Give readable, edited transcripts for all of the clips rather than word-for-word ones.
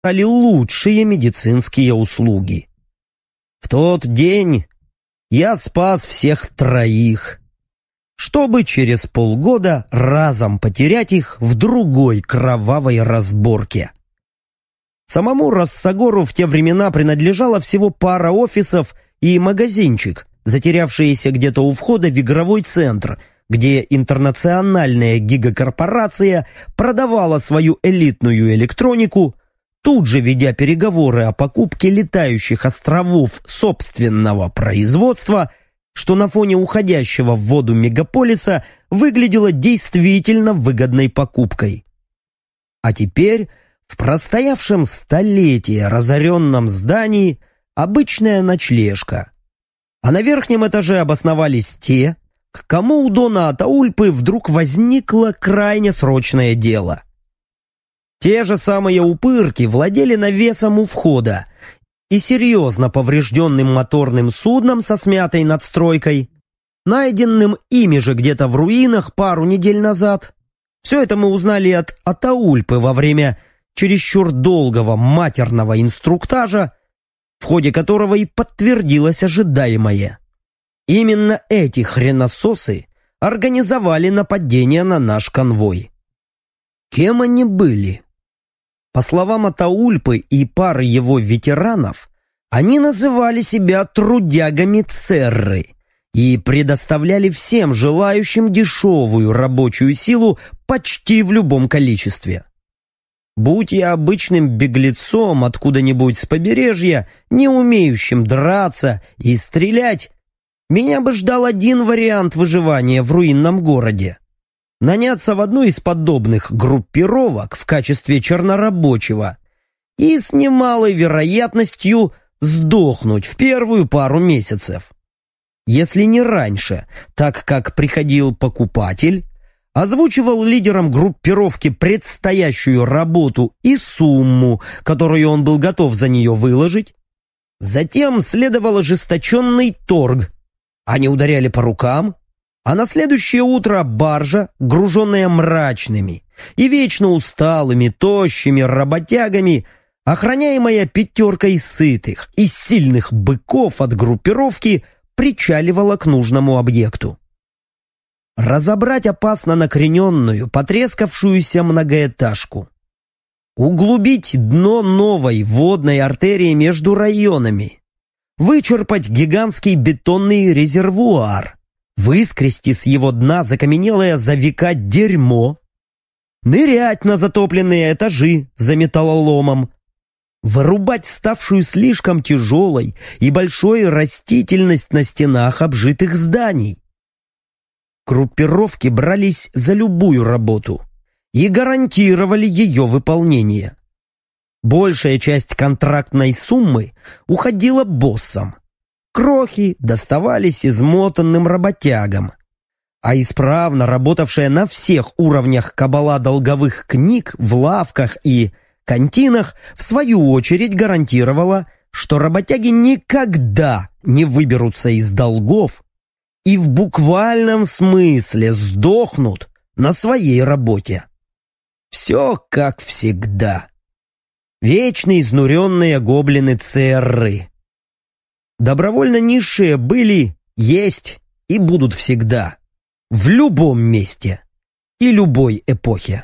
лучшие медицинские услуги. В тот день я спас всех троих, чтобы через полгода разом потерять их в другой кровавой разборке. Самому Россогору в те времена принадлежало всего пара офисов и магазинчик, затерявшиеся где-то у входа в игровой центр, где интернациональная гигакорпорация продавала свою элитную электронику, тут же ведя переговоры о покупке летающих островов собственного производства, что на фоне уходящего в воду мегаполиса выглядело действительно выгодной покупкой. А теперь в простоявшем столетие разоренном здании обычная ночлежка, а на верхнем этаже обосновались те, к кому у дона Атаульпы вдруг возникло крайне срочное дело. Те же самые упырки владели навесом у входа и серьезно поврежденным моторным судном со смятой надстройкой, найденным ими же где-то в руинах пару недель назад. Все это мы узнали от Атаульпы во время чересчур долгого матерного инструктажа, в ходе которого и подтвердилось ожидаемое. Именно эти хренососы организовали нападение на наш конвой. Кем они были? По словам Атаульпы и пары его ветеранов, они называли себя трудягами Церры и предоставляли всем желающим дешевую рабочую силу почти в любом количестве. Будь я обычным беглецом откуда-нибудь с побережья, не умеющим драться и стрелять, меня бы ждал один вариант выживания в руинном городе: наняться в одну из подобных группировок в качестве чернорабочего и с немалой вероятностью сдохнуть в первую пару месяцев. Если не раньше, так как приходил покупатель, озвучивал лидерам группировки предстоящую работу и сумму, которую он был готов за нее выложить, затем следовал ожесточенный торг. Они ударяли по рукам, а на следующее утро баржа, груженная мрачными и вечно усталыми, тощими работягами, охраняемая пятеркой сытых и сильных быков от группировки, причаливала к нужному объекту. Разобрать опасно накрененную, потрескавшуюся многоэтажку, углубить дно новой водной артерии между районами, вычерпать гигантский бетонный резервуар, выскрести с его дна закаменелое за века дерьмо, нырять на затопленные этажи за металлоломом, вырубать ставшую слишком тяжелой и большой растительность на стенах обжитых зданий. Группировки брались за любую работу и гарантировали ее выполнение. Большая часть контрактной суммы уходила боссам. Крохи доставались измотанным работягам, а исправно работавшая на всех уровнях кабала долговых книг в лавках и кантинах в свою очередь гарантировала, что работяги никогда не выберутся из долгов и в буквальном смысле сдохнут на своей работе. Все как всегда. Вечно изнуренные гоблины Церры. Добровольно низшие были, есть и будут всегда, в любом месте и любой эпохе.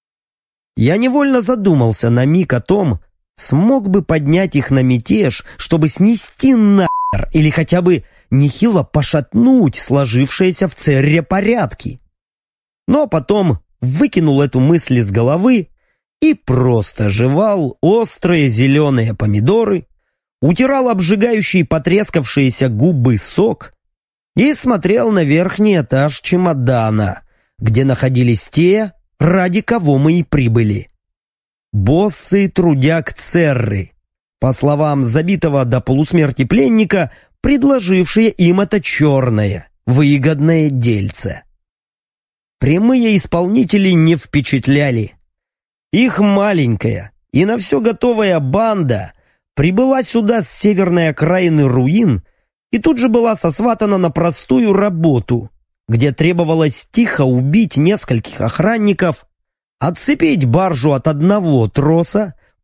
Я невольно задумался на миг о том, смог бы поднять их на мятеж, чтобы снести нахер или хотя бы нехило пошатнуть сложившиеся в Церре порядки. Но потом выкинул эту мысль из головы и просто жевал острые зеленые помидоры, утирал обжигающий потрескавшиеся губы сок и смотрел на верхний этаж чемодана, где находились те, ради кого мы и прибыли. Боссы трудяг Церры, по словам забитого до полусмерти пленника, предложившие им это черное, выгодное дельце. Прямые исполнители не впечатляли. Их маленькая и на все готовая банда прибыла сюда с северной окраины руин и тут же была сосватана на простую работу, где требовалось тихо убить нескольких охранников, отцепить баржу от одного троса,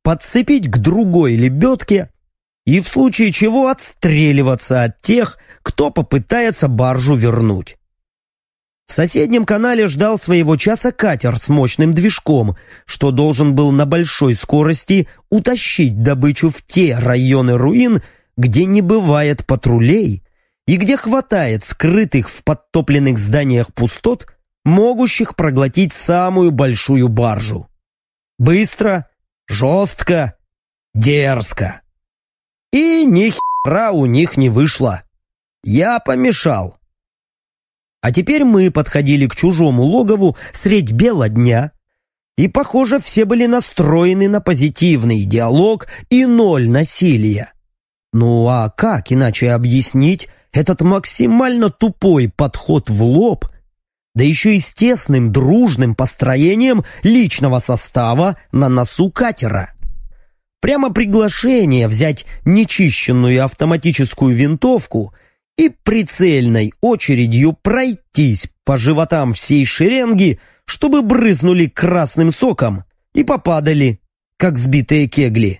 подцепить к другой лебедке и в случае чего отстреливаться от тех, кто попытается баржу вернуть. В соседнем канале ждал своего часа катер с мощным движком, что должен был на большой скорости утащить добычу в те районы руин, где не бывает патрулей и где хватает скрытых в подтопленных зданиях пустот, могущих проглотить самую большую баржу. Быстро, жестко, дерзко. И ни хера у них не вышло. Я помешал. А теперь мы подходили к чужому логову средь бела дня, и, похоже, все были настроены на позитивный диалог и ноль насилия. Ну а как иначе объяснить этот максимально тупой подход в лоб, да еще и с тесным дружным построением личного состава на носу катера? Прямо приглашение взять нечищенную автоматическую винтовку и прицельной очередью пройтись по животам всей шеренги, чтобы брызнули красным соком и попадали, как сбитые кегли.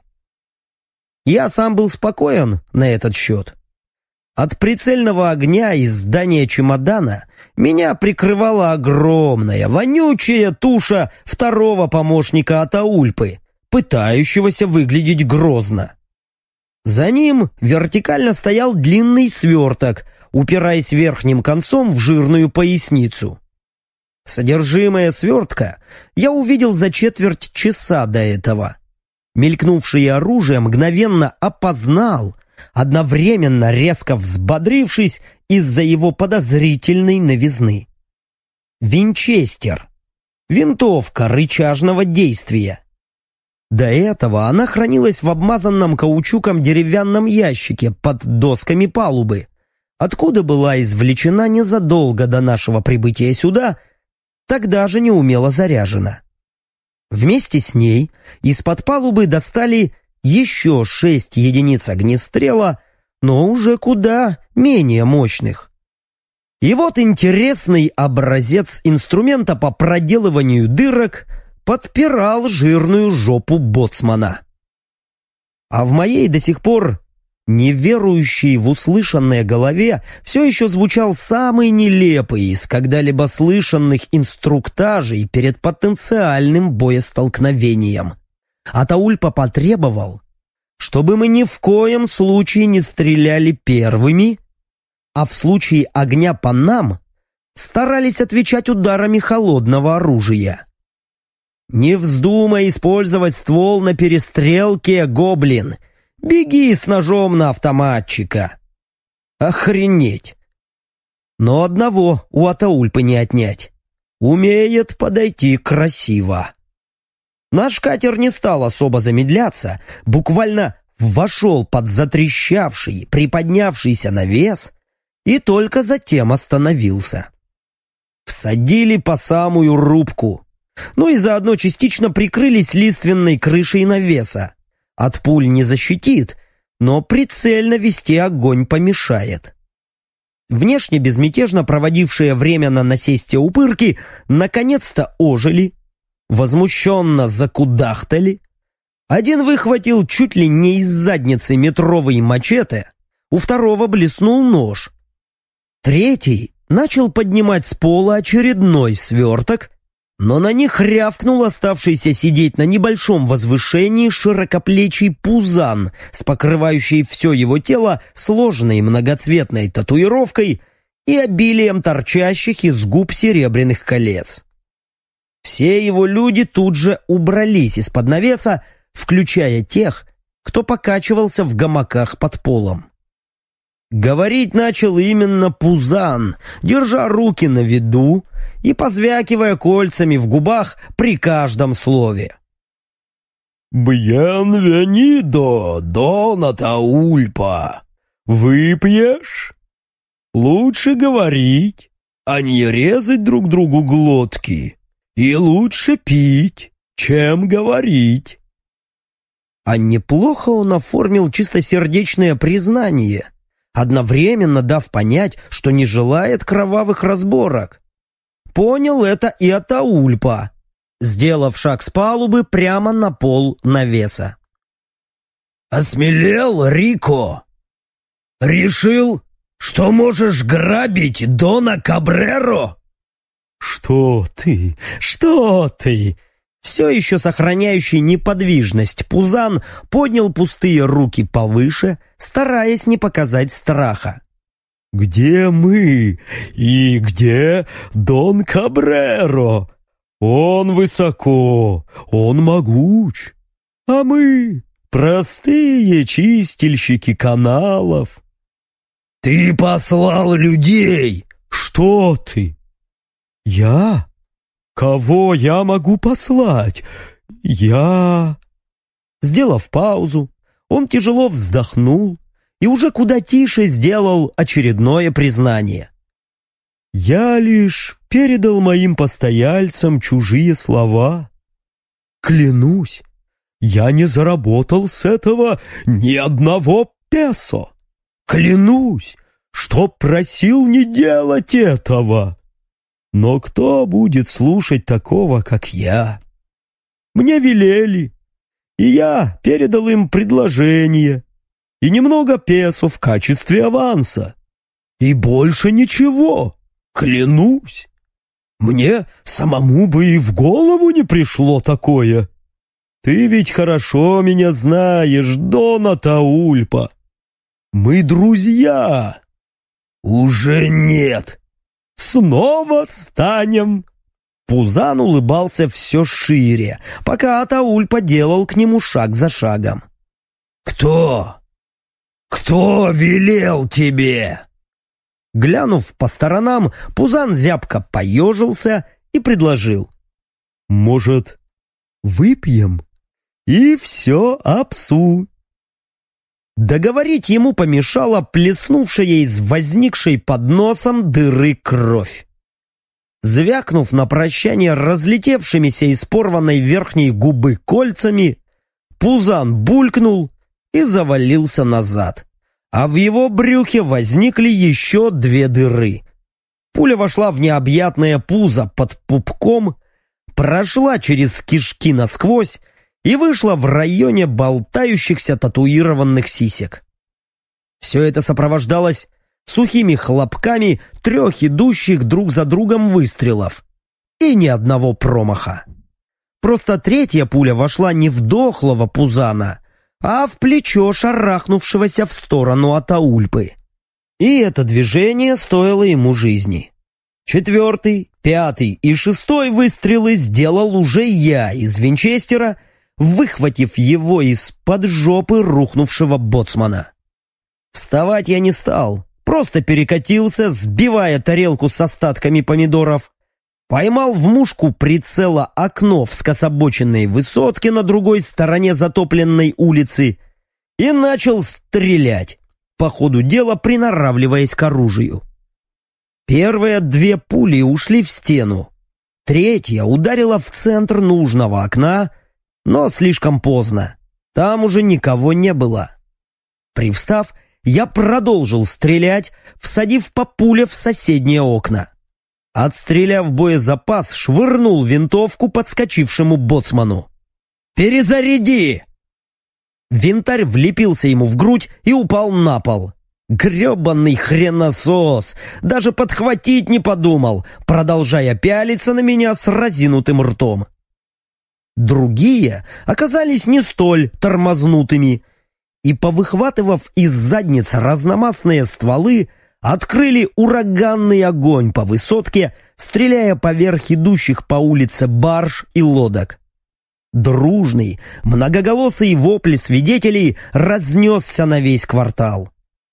Я сам был спокоен на этот счет. От прицельного огня из здания чемодана меня прикрывала огромная, вонючая туша второго помощника Атаульпы, пытающегося выглядеть грозно. За ним вертикально стоял длинный сверток, упираясь верхним концом в жирную поясницу. Содержимое свертка я увидел за четверть часа до этого. Мелькнувшее оружие мгновенно опознал, одновременно резко взбодрившись из-за его подозрительной новизны. Винчестер. Винтовка рычажного действия. До этого она хранилась в обмазанном каучуком деревянном ящике под досками палубы, откуда была извлечена незадолго до нашего прибытия сюда, тогда же неумело заряжена. Вместе с ней из-под палубы достали еще 6 единиц огнестрела, но уже куда менее мощных. И вот интересный образец инструмента по проделыванию дырок подпирал жирную жопу боцмана. А в моей до сих пор неверующей в услышанное голове все еще звучал самый нелепый из когда-либо слышанных инструктажей перед потенциальным боестолкновением. Атаульпа потребовал, чтобы мы ни в коем случае не стреляли первыми, а в случае огня по нам старались отвечать ударами холодного оружия. «Не вздумай использовать ствол на перестрелке, гоблин! Беги с ножом на автоматчика!» Охренеть! Но одного у Атаульпы не отнять. Умеет подойти красиво. Наш катер не стал особо замедляться, буквально вошел под затрещавший, приподнявшийся навес и только затем остановился. Всадили по самую рубку. Ну и заодно частично прикрылись лиственной крышей навеса. От пуль не защитит, но прицельно вести огонь помешает. Внешне безмятежно проводившие время на насесте упырки наконец-то ожили, возмущенно закудахтали. Один выхватил чуть ли не из задницы метровый мачете, у второго блеснул нож. Третий начал поднимать с пола очередной сверток, но на них рявкнул оставшийся сидеть на небольшом возвышении широкоплечий пузан с покрывающей все его тело сложной многоцветной татуировкой и обилием торчащих из губ серебряных колец. Все его люди тут же убрались из-под навеса, включая тех, кто покачивался в гамаках под полом. Говорить начал именно пузан, держа руки на виду и позвякивая кольцами в губах при каждом слове. «Бьенвенидо, Дон Атаульпа! Выпьешь? Лучше говорить, а не резать друг другу глотки. И лучше пить, чем говорить». А неплохо он оформил чистосердечное признание, одновременно дав понять, что не желает кровавых разборок. Понял это и Атаульпа. сделав шаг с палубы прямо на пол навеса. «Осмелел, Рико? Решил, что можешь грабить Дона Кабреро?» «Что ты? Что ты?» Все еще сохраняющий неподвижность Пузан поднял пустые руки повыше, стараясь не показать страха. «Где мы? И где Дон Кабреро? Он высоко, он могуч, а мы простые чистильщики каналов». «Ты послал людей!» «Что ты? Я? Кого я могу послать? Я...» Сделав паузу, он тяжело вздохнул и уже куда тише сделал очередное признание. «Я лишь передал моим постояльцам чужие слова. Клянусь, я не заработал с этого ни одного песо. Клянусь, что просил не делать этого. Но кто будет слушать такого, как я? Мне велели, и я передал им предложение и немного песо в качестве аванса. И больше ничего, клянусь. Мне самому бы и в голову не пришло такое. Ты ведь хорошо меня знаешь, Дон Атаульпа. Мы друзья». «Уже нет». «Снова станем». Пузан улыбался все шире, пока Атаульпа делал к нему шаг за шагом. «Кто? Кто велел тебе?» Глянув по сторонам, Пузан зябко поежился и предложил. «Может, выпьем и все обсу?» Договорить ему помешала плеснувшая из возникшей под носом дыры кровь. Звякнув на прощание разлетевшимися из порванной верхней губы кольцами, Пузан булькнул и завалился назад, а в его брюхе возникли еще 2 дыры. Пуля вошла в необъятное пузо под пупком, прошла через кишки насквозь и вышла в районе болтающихся татуированных сисек. Все это сопровождалось сухими хлопками 3 идущих друг за другом выстрелов и ни одного промаха. Просто 3-я пуля вошла не в дохлого Пузана, а в плечо шарахнувшегося в сторону Атаульпы. И это движение стоило ему жизни. 4-й, 5-й и 6-й выстрелы сделал уже я из винчестера, выхватив его из-под жопы рухнувшего боцмана. Вставать я не стал, просто перекатился, сбивая тарелку с остатками помидоров, поймал в мушку прицела окно в скособоченной высотке на другой стороне затопленной улицы и начал стрелять, по ходу дела приноравливаясь к оружию. Первые 2 пули ушли в стену, 3-я ударила в центр нужного окна, но слишком поздно, там уже никого не было. Привстав, я продолжил стрелять, всадив по пуле в соседние окна. Отстреляв боезапас, швырнул винтовку подскочившему боцману. «Перезаряди!» Винтарь влепился ему в грудь и упал на пол. Гребаный хреносос! Даже подхватить не подумал, продолжая пялиться на меня с разинутым ртом. Другие оказались не столь тормознутыми и, повыхватывав из задниц разномастные стволы, открыли ураганный огонь по высотке, стреляя поверх идущих по улице барж и лодок. Дружный, многоголосый вопль свидетелей разнесся на весь квартал.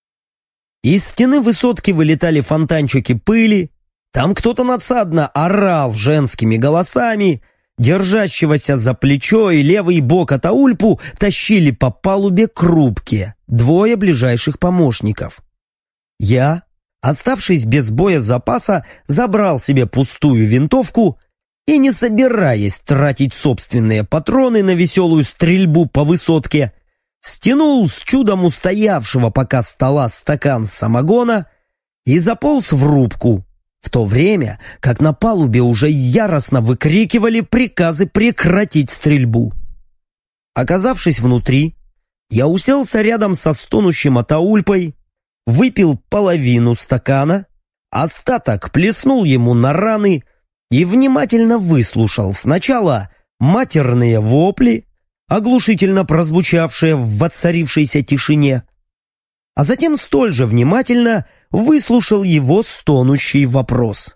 Из стены высотки вылетали фонтанчики пыли, там кто-то надсадно орал женскими голосами, держащегося за плечо и левый бок Атаульпу тащили по палубе к рубке 2 ближайших помощников. Я, оставшись без боезапаса, забрал себе пустую винтовку и, не собираясь тратить собственные патроны на веселую стрельбу по высотке, стянул с чудом устоявшего пока стола стакан самогона и заполз в рубку, в то время как на палубе уже яростно выкрикивали приказы прекратить стрельбу. Оказавшись внутри, я уселся рядом со стонущим Атаульпой, выпил половину стакана, остаток плеснул ему на раны и внимательно выслушал сначала матерные вопли, оглушительно прозвучавшие в воцарившейся тишине, а затем столь же внимательно выслушал его стонущий вопрос.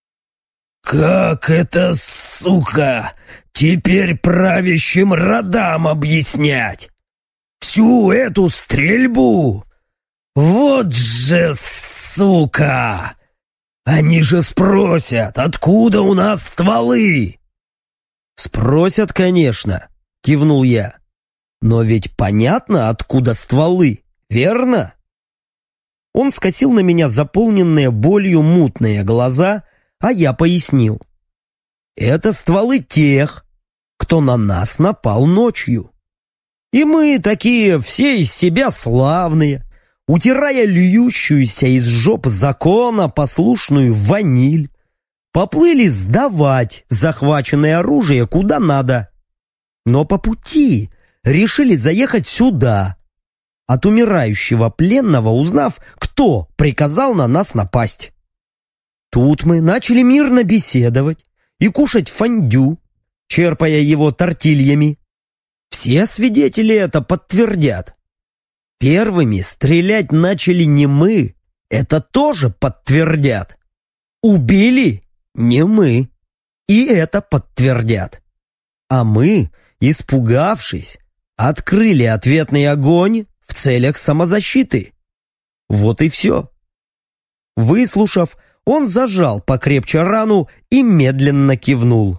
«Как это, сука, теперь правящим родам объяснять? Всю эту стрельбу? Вот же, сука! Они же спросят, откуда у нас стволы?» «Спросят, конечно», — кивнул я. «Но ведь понятно, откуда стволы, верно?» Он скосил на меня заполненные болью мутные глаза, а я пояснил. «Это стволы тех, кто на нас напал ночью. И мы такие все из себя славные, утирая льющуюся из жоп закона послушную ваниль, поплыли сдавать захваченное оружие куда надо. Но по пути решили заехать сюда, от умирающего пленного узнав, кто приказал на нас напасть. Тут мы начали мирно беседовать и кушать фондю, черпая его тортильями. Все свидетели это подтвердят. Первыми стрелять начали не мы, это тоже подтвердят. Убили не мы, и это подтвердят. А мы, испугавшись, открыли ответный огонь в целях самозащиты. Вот и все. Выслушав, он зажал покрепче рану и медленно кивнул.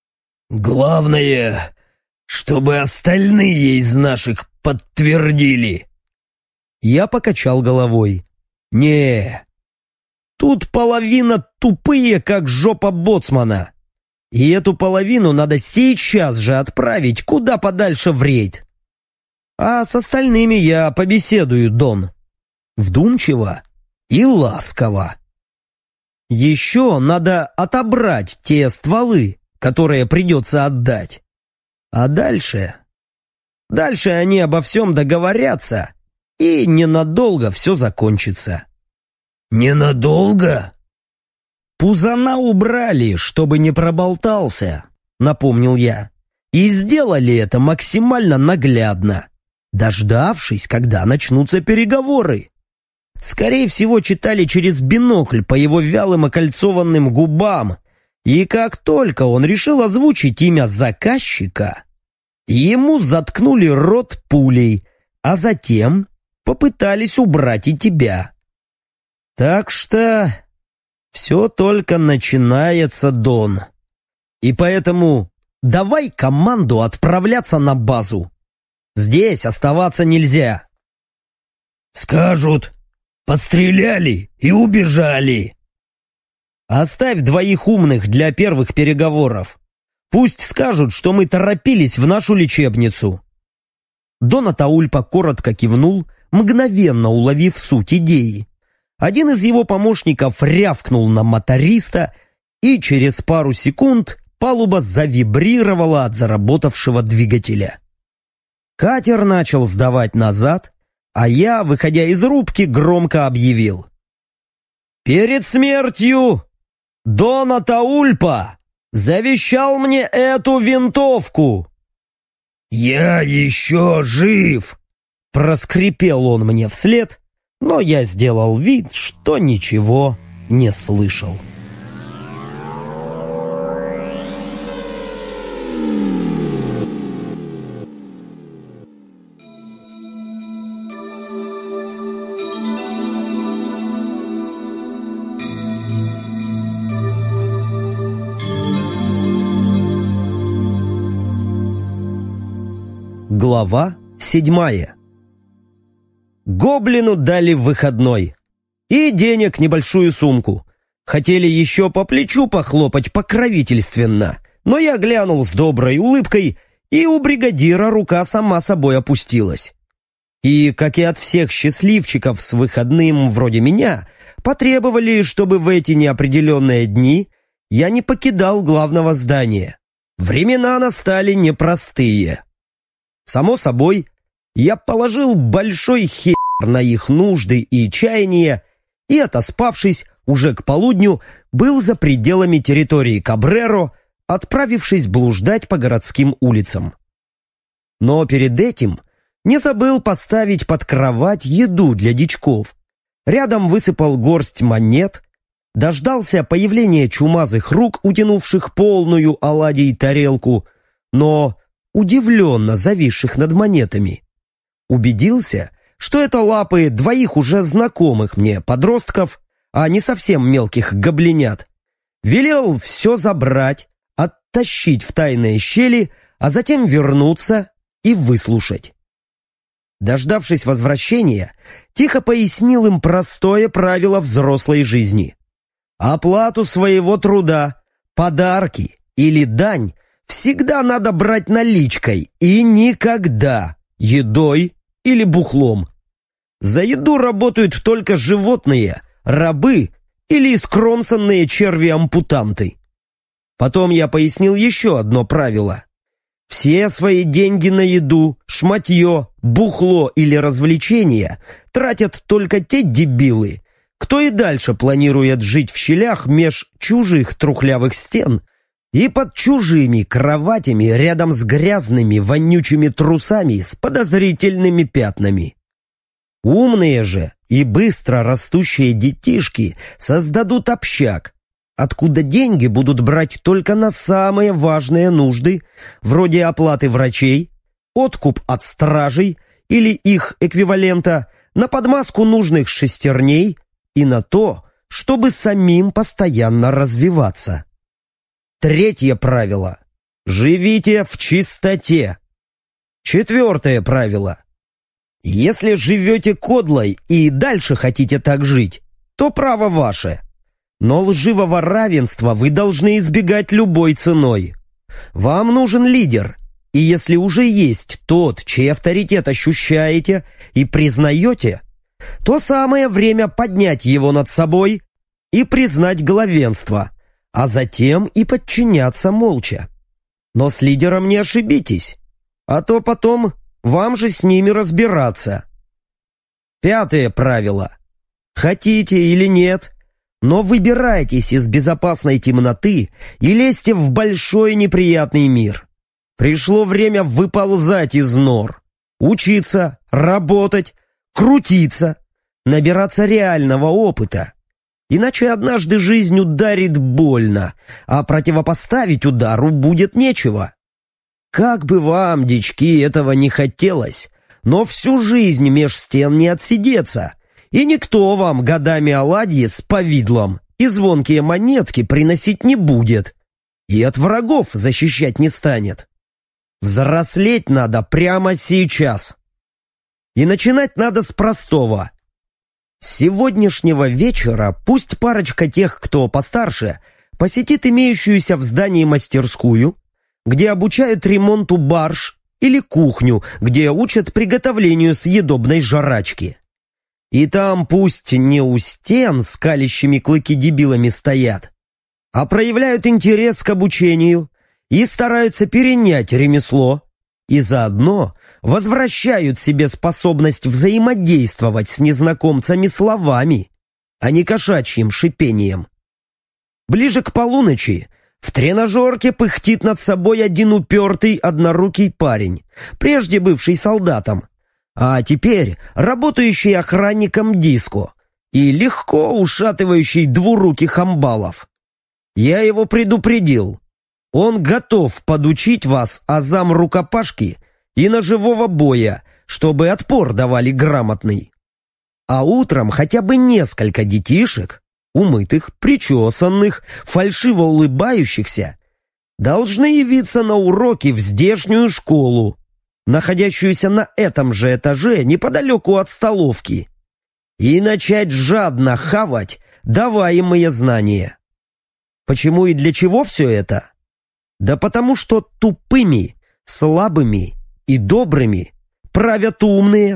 «Главное, чтобы остальные из наших подтвердили». Я покачал головой. «Не, тут половина тупые, как жопа боцмана. И эту половину надо сейчас же отправить куда подальше в рейд. А с остальными я побеседую, Дон. Вдумчиво и ласково. Еще надо отобрать те стволы, которые придется отдать. А дальше... Дальше они обо всем договорятся, и ненадолго все закончится». «Ненадолго?» «Пузана убрали, чтобы не проболтался», — напомнил я. «И сделали это максимально наглядно, дождавшись, когда начнутся переговоры. Скорее всего, читали через бинокль по его вялым окольцованным губам, и как только он решил озвучить имя заказчика, ему заткнули рот пулей, а затем попытались убрать и тебя. Так что все только начинается, Дон. И поэтому давай команду отправляться на базу. Здесь оставаться нельзя». «Скажут, постреляли и убежали». «Оставь двоих умных для первых переговоров. Пусть скажут, что мы торопились в нашу лечебницу». Дон Атаульпа коротко кивнул, мгновенно уловив суть идеи. Один из его помощников рявкнул на моториста, и через пару секунд палуба завибрировала от заработавшего двигателя. Катер начал сдавать назад, а я, выходя из рубки, громко объявил: «Перед смертью Дон Атаульпа завещал мне эту винтовку». «Я еще жив!» — проскрипел он мне вслед, но я сделал вид, что ничего не слышал. Глава 7. Гоблину дали выходной. И денег небольшую сумку. Хотели еще по плечу похлопать покровительственно, но я глянул с доброй улыбкой, и у бригадира рука сама собой опустилась. И, как и от всех счастливчиков с выходным вроде меня, потребовали, чтобы в эти неопределенные дни я не покидал главного здания. Времена настали непростые. Само собой, я положил большой хер на их нужды и чаяния и, отоспавшись, уже к полудню был за пределами территории Кабреро, отправившись блуждать по городским улицам. Но перед этим не забыл поставить под кровать еду для дичков. Рядом высыпал горсть монет, дождался появления чумазых рук, утянувших полную оладий тарелку, но удивленно зависших над монетами. Убедился, что это лапы двоих уже знакомых мне подростков, а не совсем мелких гобленят. Велел все забрать, оттащить в тайные щели, а затем вернуться и выслушать. Дождавшись возвращения, тихо пояснил им простое правило взрослой жизни. Оплату своего труда, подарки или дань всегда надо брать наличкой и никогда едой или бухлом. За еду работают только животные, рабы или искромсанные черви-ампутанты. Потом я пояснил еще одно правило. Все свои деньги на еду, шматье, бухло или развлечения тратят только те дебилы, кто и дальше планирует жить в щелях меж чужих трухлявых стен и под чужими кроватями рядом с грязными вонючими трусами с подозрительными пятнами. Умные же и быстро растущие детишки создадут общак, откуда деньги будут брать только на самые важные нужды, вроде оплаты врачей, откуп от стражей или их эквивалента, на подмазку нужных шестерней и на то, чтобы самим постоянно развиваться. Третье правило. Живите в чистоте. Четвертое правило. Если живете кодлой и дальше хотите так жить, то право ваше. Но лживого равенства вы должны избегать любой ценой. Вам нужен лидер, и если уже есть тот, чей авторитет ощущаете и признаете, то самое время поднять его над собой и признать главенство, а затем и подчиняться молча. Но с лидером не ошибитесь, а то потом вам же с ними разбираться. Пятое правило. Хотите или нет, но выбирайтесь из безопасной темноты и лезьте в большой неприятный мир. Пришло время выползать из нор, учиться, работать, крутиться, набираться реального опыта. Иначе однажды жизнь ударит больно, а противопоставить удару будет нечего. Как бы вам, дички, этого не хотелось, но всю жизнь меж стен не отсидеться, и никто вам годами оладьи с повидлом и звонкие монетки приносить не будет, и от врагов защищать не станет. Взрослеть надо прямо сейчас. И начинать надо с простого. С сегодняшнего вечера пусть парочка тех, кто постарше, посетит имеющуюся в здании мастерскую, где обучают ремонту барж, или кухню, где учат приготовлению съедобной жрачки. И там пусть не у стен скалящими клыки дебилами стоят, а проявляют интерес к обучению и стараются перенять ремесло, и заодно возвращают себе способность взаимодействовать с незнакомцами словами, а не кошачьим шипением. Ближе к полуночи в тренажерке пыхтит над собой один упертый однорукий парень, прежде бывший солдатом, а теперь работающий охранником диско и легко ушатывающий двуруких амбалов. Я его предупредил. Он готов подучить вас азам рукопашки и ножевого боя, чтобы отпор давали грамотный. А утром хотя бы несколько детишек, умытых, причесанных, фальшиво улыбающихся, должны явиться на уроки в здешнюю школу, находящуюся на этом же этаже неподалеку от столовки, и начать жадно хавать даваемые знания. Почему и для чего все это? Да потому что тупыми, слабыми и добрыми правят умные,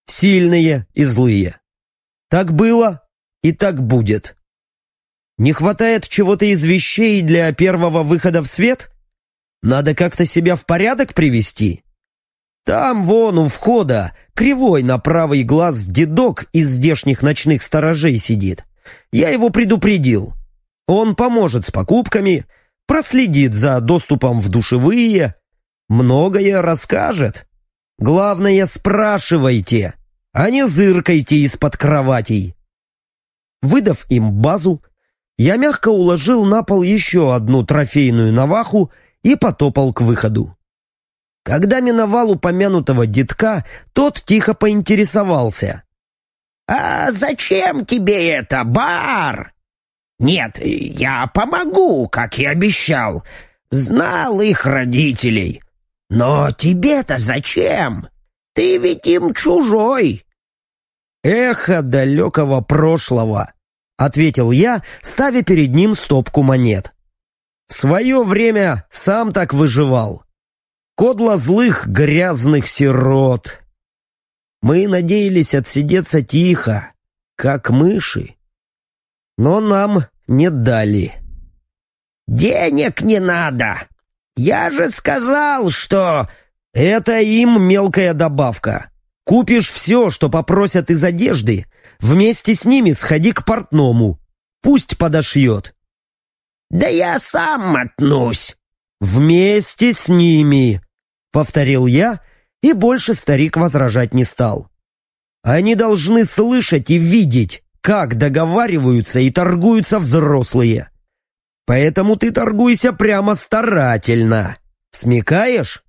сильные и злые. Так было и так будет. Не хватает чего-то из вещей для первого выхода в свет? Надо как-то себя в порядок привести. Там вон у входа кривой на правый глаз дедок из здешних ночных сторожей сидит. Я его предупредил. Он поможет с покупками, проследит за доступом в душевые, многое расскажет. Главное, спрашивайте, а не зыркайте из-под кроватей. Выдав им базу, я мягко уложил на пол еще одну трофейную наваху и потопал к выходу. Когда миновал упомянутого дедка, тот тихо поинтересовался. «А зачем тебе это, Бар?» «Нет, я помогу, как и обещал. Знал их родителей. Но тебе-то зачем? Ты ведь им чужой». «Эхо далекого прошлого», — ответил я, ставя перед ним стопку монет. «В свое время сам так выживал. Кодло злых грязных сирот. Мы надеялись отсидеться тихо, как мыши. Но нам не дали». «Денег не надо. Я же сказал, что...» «Это им мелкая добавка. Купишь все, что попросят из одежды, вместе с ними сходи к портному. Пусть подошьет». «Да я сам мотнусь». «Вместе с ними», — повторил я, и больше старик возражать не стал. «Они должны слышать и видеть, как договариваются и торгуются взрослые. Поэтому ты торгуйся прямо старательно. Смекаешь?»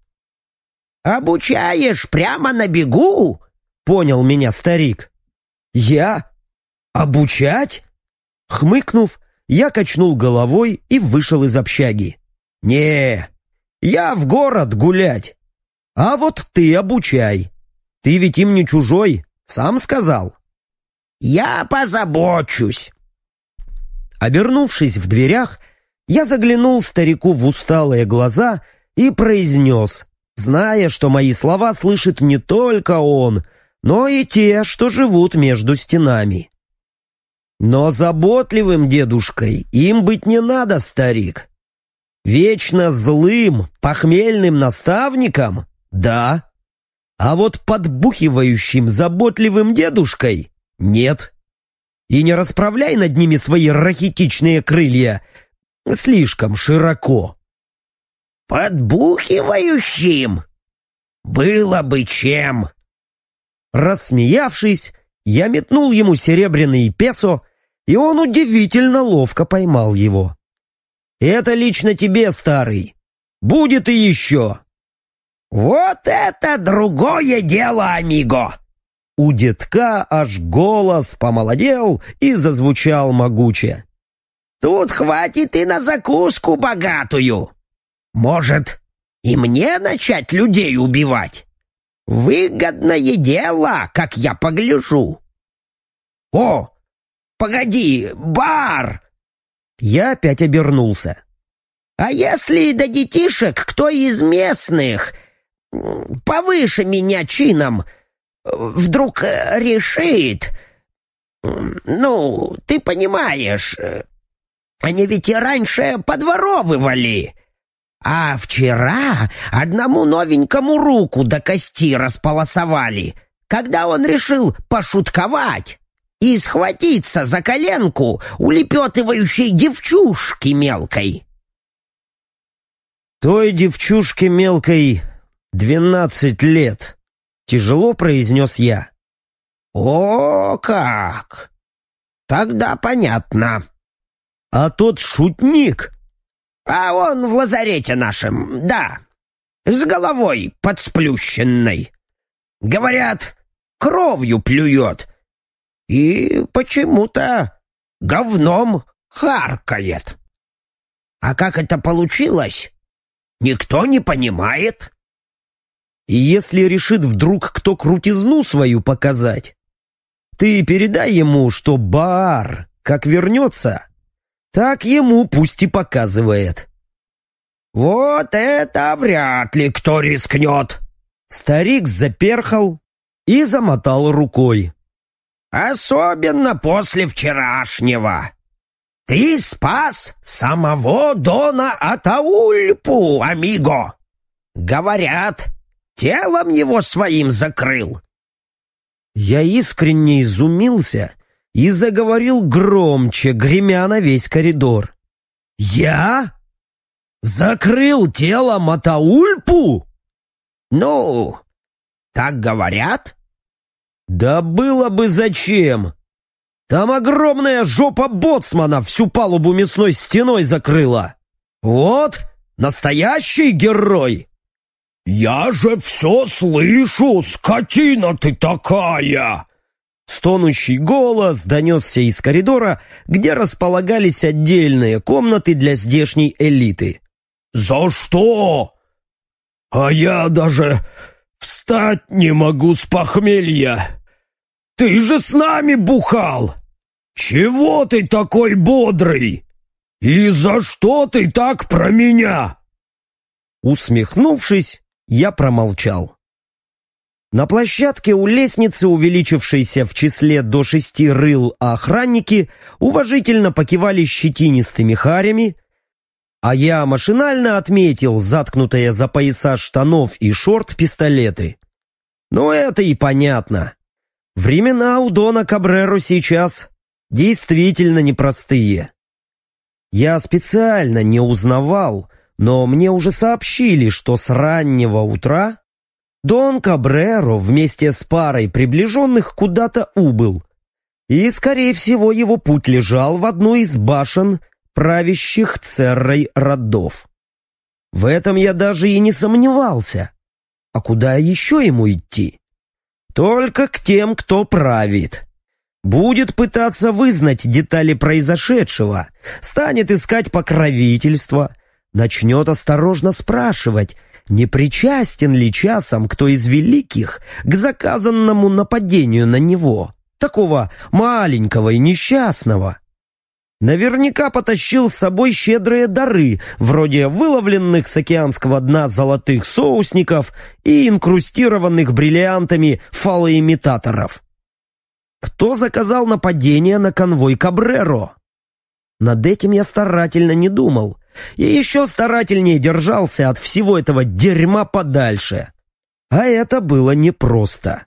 «Обучаешь прямо на бегу?» — понял меня старик. «Я? Обучать?» Хмыкнув, я качнул головой и вышел из общаги. «Не, я в город гулять. А вот ты обучай. Ты ведь им не чужой, сам сказал». «Я позабочусь». Обернувшись в дверях, я заглянул старику в усталые глаза и произнес, зная, что мои слова слышит не только он, но и те, что живут между стенами. «Но заботливым дедушкой им быть не надо, старик. Вечно злым, похмельным наставником — да. А вот подбухивающим заботливым дедушкой — нет. И не расправляй над ними свои рахитичные крылья слишком широко». «Подбухивающим? Было бы чем!» Рассмеявшись, я метнул ему серебряный песо, и он удивительно ловко поймал его. «Это лично тебе, старый. Будет и еще». «Вот это другое дело, амиго!» У дедка аж голос помолодел и зазвучал могуче. «Тут хватит и на закуску богатую. Может, и мне начать людей убивать? Выгодное дело, как я погляжу». «О, погоди, Бар!» Я опять обернулся. «А если до детишек кто из местных, повыше меня чином, вдруг решит... Ну, ты понимаешь, они ведь и раньше подворовывали. А вчера одному новенькому руку до кости располосовали, когда он решил пошутковать и схватиться за коленку улепетывающей девчушки мелкой». «Той девчушке мелкой 12 лет», — тяжело произнес я. «О, как! Тогда понятно». «А тот шутник?» «А он в лазарете нашем, да, с головой подсплющенной. Говорят, кровью плюет и почему-то говном харкает. А как это получилось, никто не понимает». «И если решит вдруг кто крутизну свою показать, ты передай ему, что Баар, как вернется, так ему пусть и показывает». «Вот это вряд ли кто рискнет». Старик заперхал и замотал рукой. «Особенно после вчерашнего. Ты спас самого Дона Атаульпу, амиго. Говорят, телом его своим закрыл». Я искренне изумился и заговорил громче, гремя на весь коридор. «Я? Закрыл телом Атаульпу?» «Ну, так говорят?» «Да было бы зачем! Там огромная жопа боцмана всю палубу мясной стеной закрыла! Вот, настоящий герой!» «Я же все слышу, скотина ты такая!» Стонущий голос донесся из коридора, где располагались отдельные комнаты для здешней элиты. «За что? А я даже встать не могу с похмелья. Ты же с нами бухал! Чего ты такой бодрый? И за что ты так про меня?» Усмехнувшись, я промолчал. На площадке у лестницы, увеличившейся в числе до 6 рыл, охранники уважительно покивали щетинистыми харями, а я машинально отметил заткнутые за пояса штанов и шорт пистолеты. Но это и понятно. Времена у Дона Кабреро сейчас действительно непростые. Я специально не узнавал, но мне уже сообщили, что с раннего утра Дон Кабреро вместе с парой приближенных куда-то убыл, и, скорее всего, его путь лежал в одну из башен правящих Церрой родов. В этом я даже и не сомневался. А куда еще ему идти? Только к тем, кто правит. Будет пытаться вызнать детали произошедшего, станет искать покровительство, начнет осторожно спрашивать, не причастен ли часом кто из великих к заказанному нападению на него, такого маленького и несчастного. Наверняка потащил с собой щедрые дары, вроде выловленных с океанского дна золотых соусников и инкрустированных бриллиантами фалоимитаторов. Кто заказал нападение на конвой Кабреро? Над этим я старательно не думал, и еще старательнее держался от всего этого дерьма подальше. А это было непросто.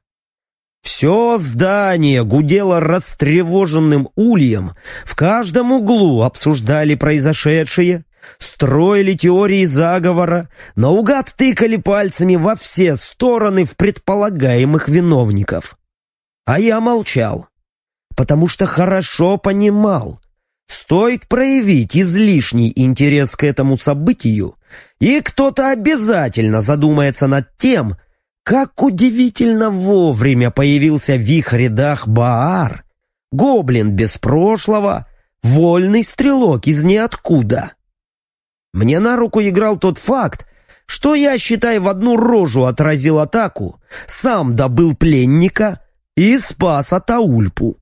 Все здание гудело растревоженным ульем, в каждом углу обсуждали произошедшее, строили теории заговора, наугад тыкали пальцами во все стороны в предполагаемых виновников. А я молчал, потому что хорошо понимал, стоит проявить излишний интерес к этому событию, и кто-то обязательно задумается над тем, как удивительно вовремя появился в их рядах Баар, гоблин без прошлого, вольный стрелок из ниоткуда. Мне на руку играл тот факт, что я, считай, в одну рожу отразил атаку, сам добыл пленника и спас Атаульпу.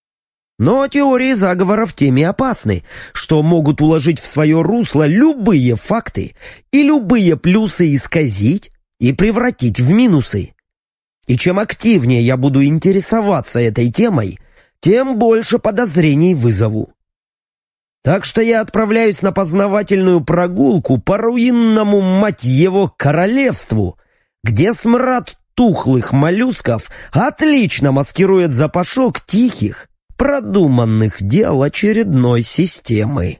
Но теории заговора в теме опасны, что могут уложить в свое русло любые факты и любые плюсы исказить и превратить в минусы. И чем активнее я буду интересоваться этой темой, тем больше подозрений вызову. Так что я отправляюсь на познавательную прогулку по руинному, мать его, королевству, где смрад тухлых моллюсков отлично маскирует запашок тихих, продуманных дел очередной системы.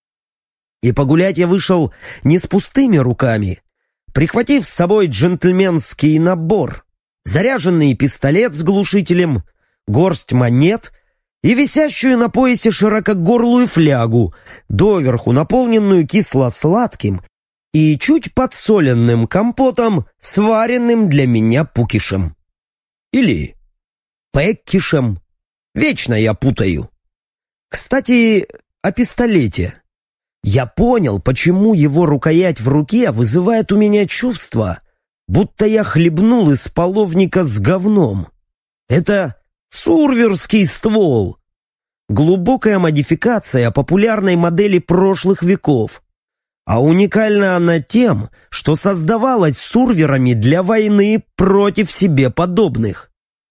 И погулять я вышел не с пустыми руками, прихватив с собой джентльменский набор, заряженный пистолет с глушителем, горсть монет и висящую на поясе широкогорлую флягу, доверху наполненную кисло-сладким и чуть подсоленным компотом, сваренным для меня пукишем. Или пеккишем. Вечно я путаю. Кстати, о пистолете. Я понял, почему его рукоять в руке вызывает у меня чувство, будто я хлебнул из половника с говном. Это сурверский ствол. Глубокая модификация популярной модели прошлых веков. А уникальна она тем, что создавалась сурверами для войны против себе подобных.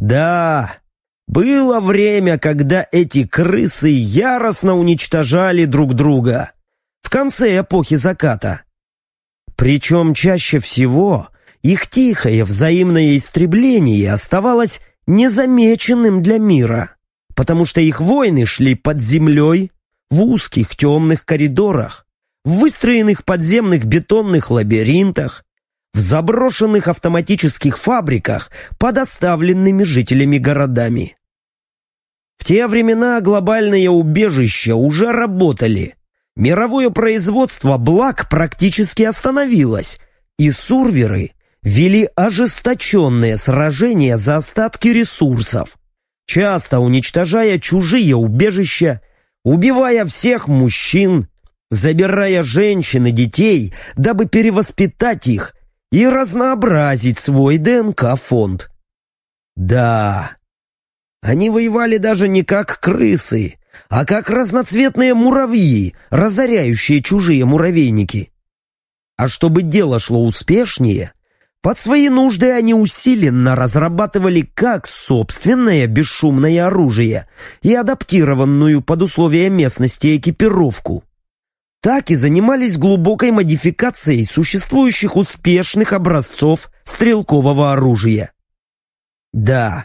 Да, было время, когда эти крысы яростно уничтожали друг друга в конце эпохи заката. Причем чаще всего их тихое взаимное истребление оставалось незамеченным для мира, потому что их войны шли под землей, в узких темных коридорах, в выстроенных подземных бетонных лабиринтах, в заброшенных автоматических фабриках под оставленными жителями городами. В те времена глобальные убежища уже работали, мировое производство благ практически остановилось, и сурверы вели ожесточенные сражения за остатки ресурсов, часто уничтожая чужие убежища, убивая всех мужчин, забирая женщин и детей, дабы перевоспитать их и разнообразить свой ДНК-фонд. Да, они воевали даже не как крысы, а как разноцветные муравьи, разоряющие чужие муравейники. А чтобы дело шло успешнее, под свои нужды они усиленно разрабатывали как собственное бесшумное оружие и адаптированную под условия местности экипировку, так и занимались глубокой модификацией существующих успешных образцов стрелкового оружия. Да,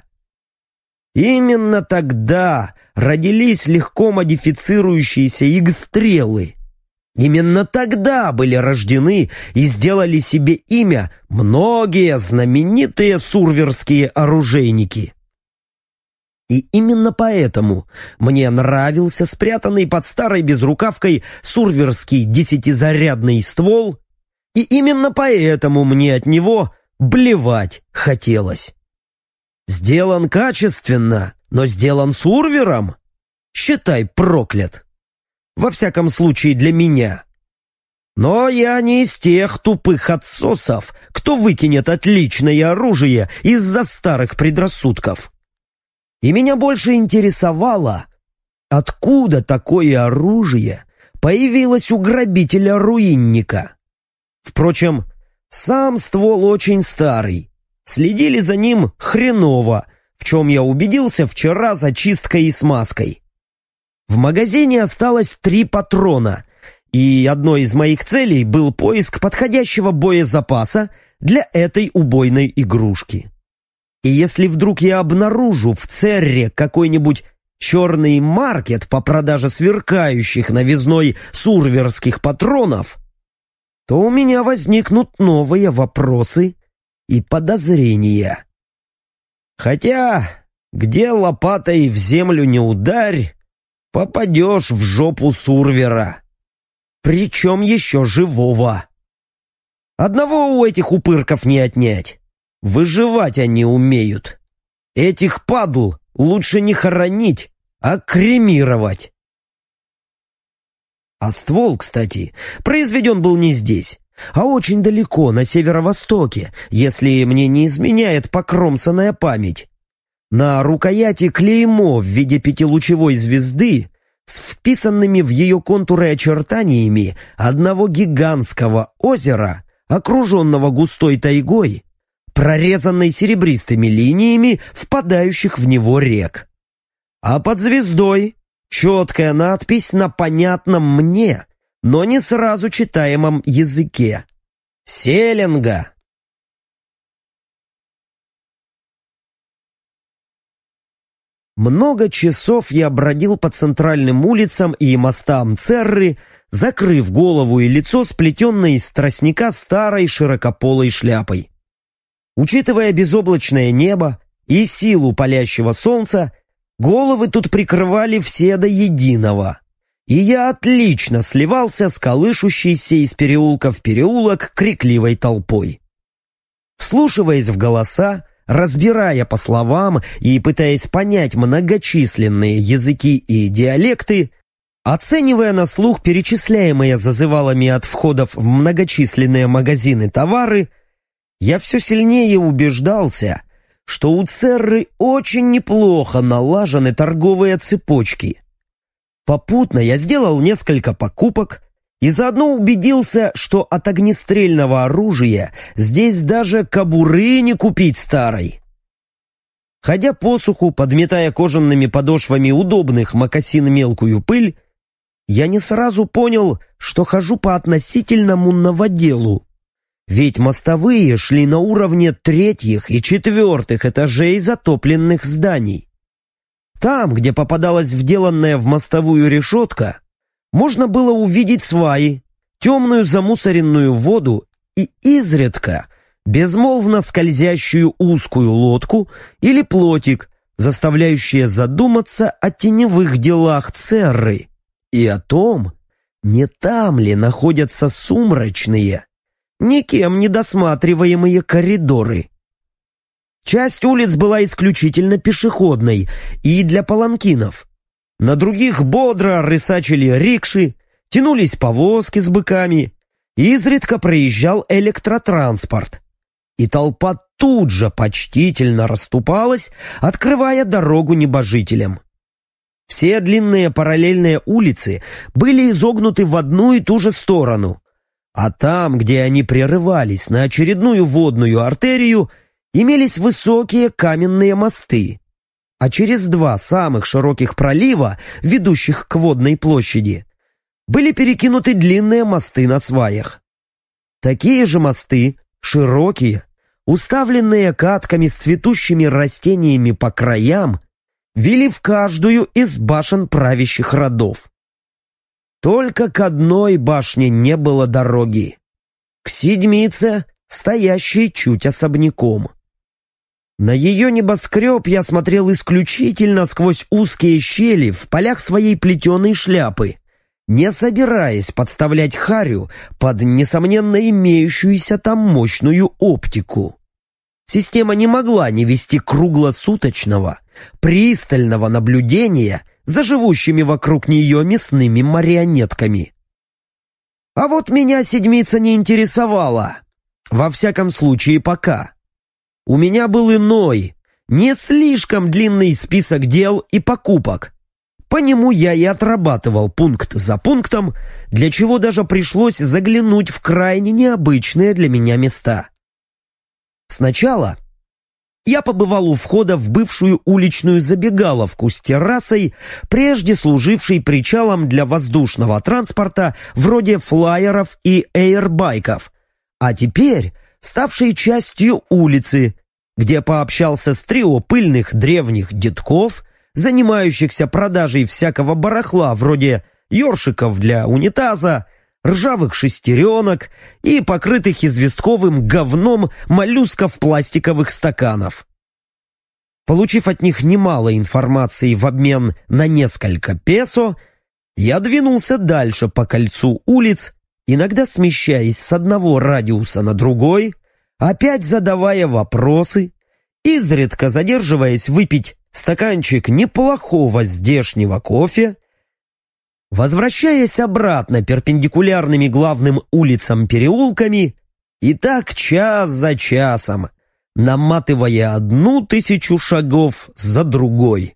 именно тогда родились легко модифицирующиеся игстрелы. Именно тогда были рождены и сделали себе имя многие знаменитые сурверские оружейники. И именно поэтому мне нравился спрятанный под старой безрукавкой сурверский 10-зарядный ствол, и именно поэтому мне от него блевать хотелось. Сделан качественно, но сделан сурвером? Считай, проклят. Во всяком случае для меня. Но я не из тех тупых отсосов, кто выкинет отличное оружие из-за старых предрассудков. И меня больше интересовало, откуда такое оружие появилось у грабителя-руинника. Впрочем, сам ствол очень старый, следили за ним хреново, в чем я убедился вчера за чисткой и смазкой. В магазине осталось 3 патрона, и одной из моих целей был поиск подходящего боезапаса для этой убойной игрушки. И если вдруг я обнаружу в Церре какой-нибудь черный маркет по продаже сверкающих новизной сурверских патронов, то у меня возникнут новые вопросы и подозрения. Хотя, где лопатой в землю не ударь, попадешь в жопу сурвера. Причем еще живого. Одного у этих упырков не отнять. Выживать они умеют. Этих падл лучше не хоронить, а кремировать. А ствол, кстати, произведен был не здесь, а очень далеко, на северо-востоке, если мне не изменяет покромсанная память. На рукояти клеймо в виде 5-лучевой звезды с вписанными в ее контуры очертаниями одного гигантского озера, окруженного густой тайгой, прорезанной серебристыми линиями впадающих в него рек. А под звездой четкая надпись на понятном мне, но не сразу читаемом языке. Селенга. Много часов я бродил по центральным улицам и мостам Церры, закрыв голову и лицо сплетенной из тростника старой широкополой шляпой. Учитывая безоблачное небо и силу палящего солнца, головы тут прикрывали все до единого, и я отлично сливался с колышущейся из переулка в переулок крикливой толпой. Вслушиваясь в голоса, разбирая по словам и пытаясь понять многочисленные языки и диалекты, оценивая на слух перечисляемые зазывалами от входов в многочисленные магазины товары, я все сильнее убеждался, что у Церры очень неплохо налажены торговые цепочки. Попутно я сделал несколько покупок и заодно убедился, что от огнестрельного оружия здесь даже кобуры не купить старой. Ходя по суху, подметая кожаными подошвами удобных мокасин мелкую пыль, я не сразу понял, что хожу по относительному новоделу. Ведь мостовые шли на уровне 3-х и 4-х этажей затопленных зданий. Там, где попадалась вделанная в мостовую решетка, можно было увидеть сваи, темную замусоренную воду и изредка безмолвно скользящую узкую лодку или плотик, заставляющие задуматься о теневых делах Церры и о том, не там ли находятся сумрачные, никем не досматриваемые коридоры. Часть улиц была исключительно пешеходной и для паланкинов. На других бодро рысачили рикши, тянулись повозки с быками, изредка проезжал электротранспорт. И толпа тут же почтительно расступалась, открывая дорогу небожителям. Все длинные параллельные улицы были изогнуты в одну и ту же сторону, а там, где они прерывались на очередную водную артерию, имелись высокие каменные мосты, а через 2 самых широких пролива, ведущих к водной площади, были перекинуты длинные мосты на сваях. Такие же мосты, широкие, уставленные катками с цветущими растениями по краям, вели в каждую из башен правящих родов. Только к одной башне не было дороги, к седьмице, стоящей чуть особняком. На ее небоскреб я смотрел исключительно сквозь узкие щели в полях своей плетеной шляпы, не собираясь подставлять харю под, несомненно, имеющуюся там мощную оптику. Система не могла не вести круглосуточного, пристального наблюдения за живущими вокруг нее мясными марионетками. А вот меня седьмица не интересовала, во всяком случае пока. У меня был иной, не слишком длинный список дел и покупок. По нему я и отрабатывал пункт за пунктом, для чего даже пришлось заглянуть в крайне необычные для меня места. Сначала я побывал у входа в бывшую уличную забегаловку с террасой, прежде служившей причалом для воздушного транспорта вроде флайеров и эйрбайков, а теперь ставшей частью улицы, где пообщался с трио пыльных древних дедков, занимающихся продажей всякого барахла вроде ёршиков для унитаза, ржавых шестеренок и покрытых известковым говном моллюсков пластиковых стаканов. Получив от них немало информации в обмен на несколько песо, я двинулся дальше по кольцу улиц, иногда смещаясь с одного радиуса на другой, опять задавая вопросы, изредка задерживаясь выпить стаканчик неплохого здешнего кофе, возвращаясь обратно перпендикулярными главным улицам-переулками, и так час за часом, наматывая 1000 шагов за другой.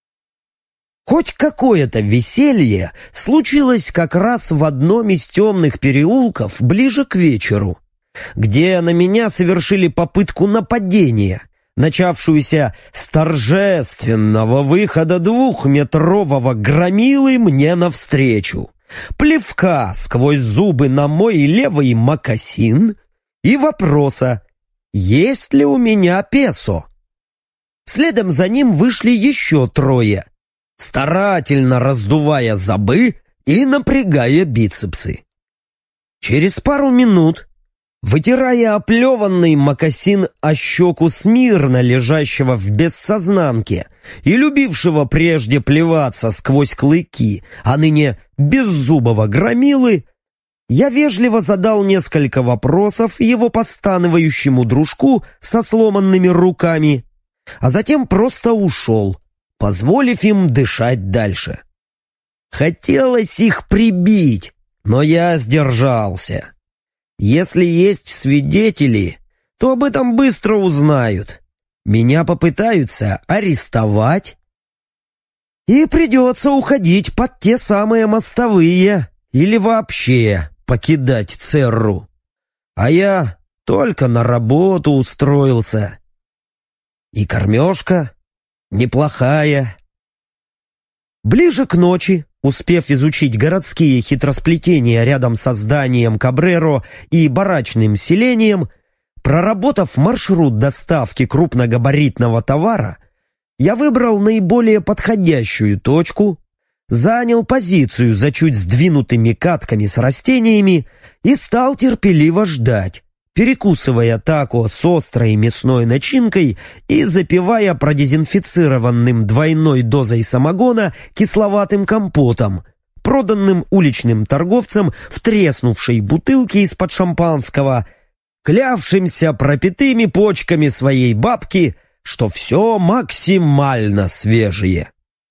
Хоть какое-то веселье случилось как раз в одном из темных переулков ближе к вечеру, где на меня совершили попытку нападения, начавшуюся с торжественного выхода 2-метрового громилы мне навстречу, плевка сквозь зубы на мой левый мокасин и вопроса, есть ли у меня песо. Следом за ним вышли еще 3, старательно раздувая зобы и напрягая бицепсы. Через пару минут, вытирая оплеванный мокасин о щеку смирно лежащего в бессознанке и любившего прежде плеваться сквозь клыки, а ныне беззубого громилы, я вежливо задал несколько вопросов его постанывающему дружку со сломанными руками, а затем просто ушел, позволив им дышать дальше. Хотелось их прибить, но я сдержался. Если есть свидетели, то об этом быстро узнают. Меня попытаются арестовать, и придется уходить под те самые мостовые или вообще покидать Церру. А я только на работу устроился. И кормежка неплохая. Ближе к ночи, успев изучить городские хитросплетения рядом со зданием Кабреро и барачным селением, проработав маршрут доставки крупногабаритного товара, я выбрал наиболее подходящую точку, занял позицию за чуть сдвинутыми катками с растениями и стал терпеливо ждать, перекусывая тако с острой мясной начинкой и запивая продезинфицированным двойной дозой самогона кисловатым компотом, проданным уличным торговцам в треснувшей бутылке из-под шампанского, клявшимся пропитыми почками своей бабки, что все максимально свежее.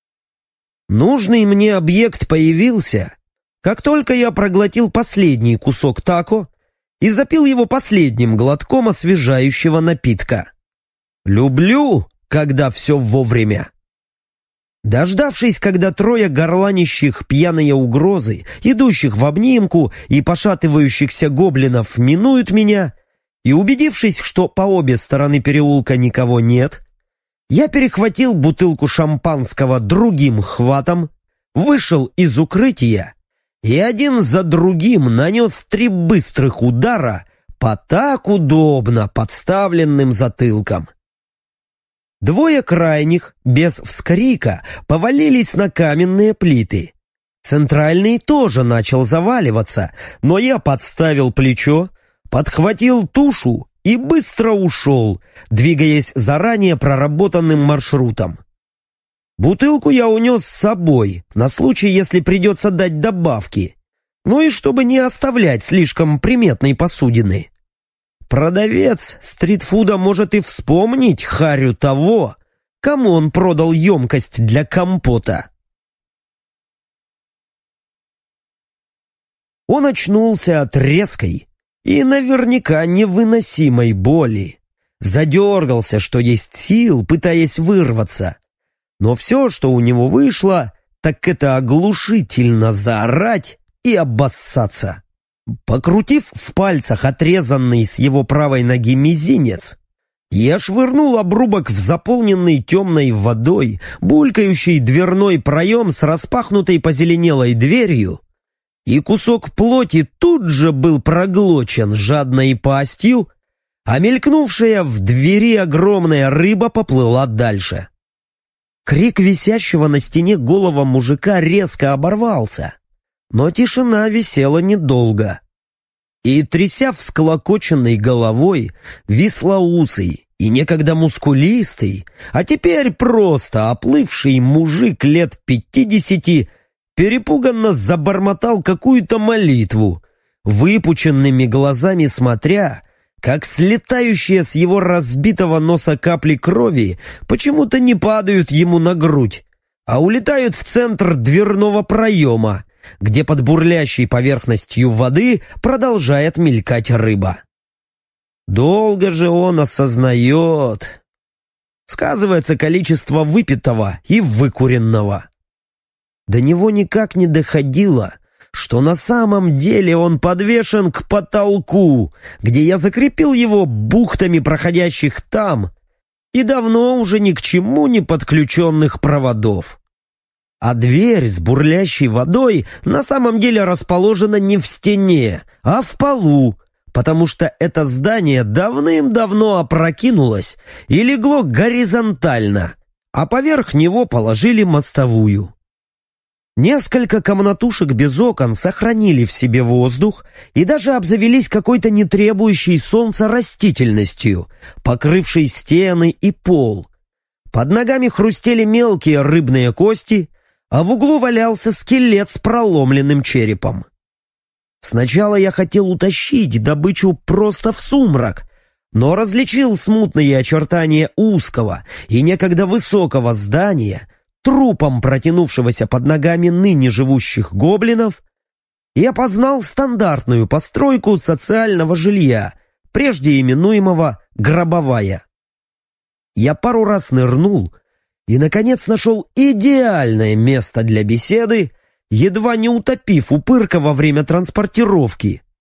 Нужный мне объект появился, как только я проглотил последний кусок тако и запил его последним глотком освежающего напитка. Люблю, когда все вовремя. Дождавшись, когда трое горланищих пьяные угрозы, идущих в обнимку и пошатывающихся гоблинов минуют меня, и убедившись, что по обе стороны переулка никого нет, я перехватил бутылку шампанского другим хватом, вышел из укрытия и один за другим нанес 3 быстрых удара по так удобно подставленным затылкам. 2 крайних, без вскрика, повалились на каменные плиты. Центральный тоже начал заваливаться, но я подставил плечо, подхватил тушу и быстро ушел, двигаясь заранее проработанным маршрутом. Бутылку я унес с собой, на случай, если придется дать добавки, ну и чтобы не оставлять слишком приметной посудины. Продавец стритфуда может и вспомнить харю того, кому он продал емкость для компота. Он очнулся от резкой и наверняка невыносимой боли. Задергался, что есть сил, пытаясь вырваться. Но все, что у него вышло, так это оглушительно заорать и обоссаться. Покрутив в пальцах отрезанный с его правой ноги мизинец, я швырнул обрубок в заполненный темной водой, булькающий дверной проем с распахнутой позеленелой дверью, и кусок плоти тут же был проглочен жадной пастью, а мелькнувшая в двери огромная рыба поплыла дальше. Крик висящего на стене голого мужика резко оборвался, но тишина висела недолго. И, тряся всклокоченной головой, вислоусый и некогда мускулистый, а теперь просто оплывший мужик лет 50 перепуганно забормотал какую-то молитву, выпученными глазами смотря, как слетающие с его разбитого носа капли крови почему-то не падают ему на грудь, а улетают в центр дверного проема, где под бурлящей поверхностью воды продолжает мелькать рыба. Долго же он осознает. Сказывается количество выпитого и выкуренного. До него никак не доходило, что на самом деле он подвешен к потолку, где я закрепил его бухтами проходящих там и давно уже ни к чему не подключенных проводов. А дверь с бурлящей водой на самом деле расположена не в стене, а в полу, потому что это здание давным-давно опрокинулось и легло горизонтально, а поверх него положили мостовую. Несколько комнатушек без окон сохранили в себе воздух и даже обзавелись какой-то нетребующей солнца растительностью, покрывшей стены и пол. Под ногами хрустели мелкие рыбные кости, а в углу валялся скелет с проломленным черепом. Сначала я хотел утащить добычу просто в сумрак, но различил смутные очертания узкого и некогда высокого здания, трупом протянувшегося под ногами ныне живущих гоблинов, и опознал стандартную постройку социального жилья, прежде именуемого «гробовая». Я пару раз нырнул и, наконец, нашел идеальное место для беседы, едва не утопив упырка во время транспортировки.